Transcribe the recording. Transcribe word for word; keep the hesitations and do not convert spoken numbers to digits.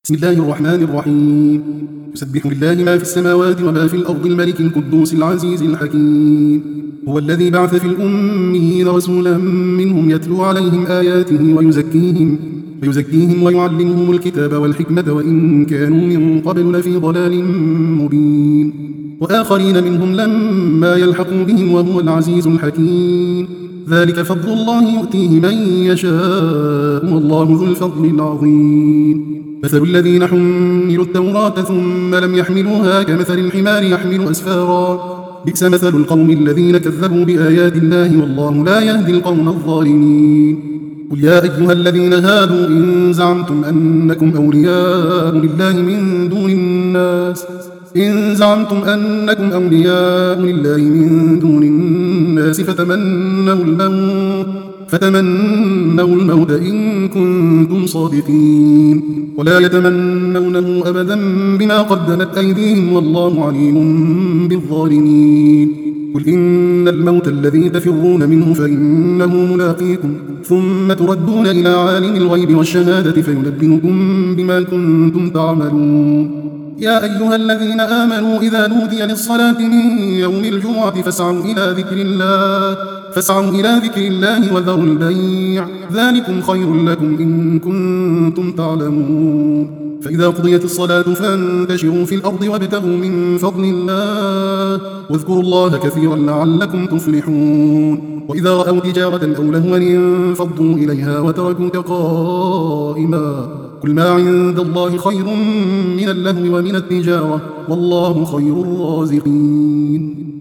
بسم الله الرحمن الرحيم. يسبح لله ما في السماوات وما في الأرض الملك القدوس العزيز الحكيم. هو الذي بعث في الأميين رسولا منهم يتلو عليهم آياته ويزكيهم ويزكيهم ويعلمهم الكتاب والحكمة وإن كانوا من قبل لفي ضلال مبين، وآخرين منهم لما يلحقوا بهم وهو العزيز الحكيم. ذلك فضل الله يؤتيه من يشاء والله ذو الفضل العظيم. مثل الذين حملوا التوراة ثم لم يحملوها كمثل الحمار يحمل أسفارا، بئس مثل القوم الذين كذبوا بآيات الله والله لا يهدي القوم الظالمين. قل يا أيها الذين هادوا إن زعمتم أنكم أولياء لله من دون الناس إن زعمتم أنكم أولياء لله من دون الناس فتمنوا الموت فتمنوا الموت إن كنتم صادقين، ولا يتمنونه أبدا بما قدمت أيديهم والله عليم بالظالمين. قل إن الموت الذي تفرون منه فإنه ملاقيكم ثم تردون إلى عالم الغيب والشهادة فينبئكم بما كنتم تعملون. يا أيها الذين آمنوا إذا نودي للصلاة من يوم الجمعة فاسعوا إلى ذكر الله فاسعوا إلى ذكر الله وذروا البيع ذلكم خير لكم إن كنتم تعلمون. فإذا قضيت الصلاة فانتشروا في الأرض وابتغوا من فضل الله واذكروا الله كثيرا لعلكم تفلحون. وإذا رأوا تجارة أو لهوا انفضوا إليها وتركوك قائما، قل ما عند الله خير من اللهو ومن التجارة والله خير الرازقين.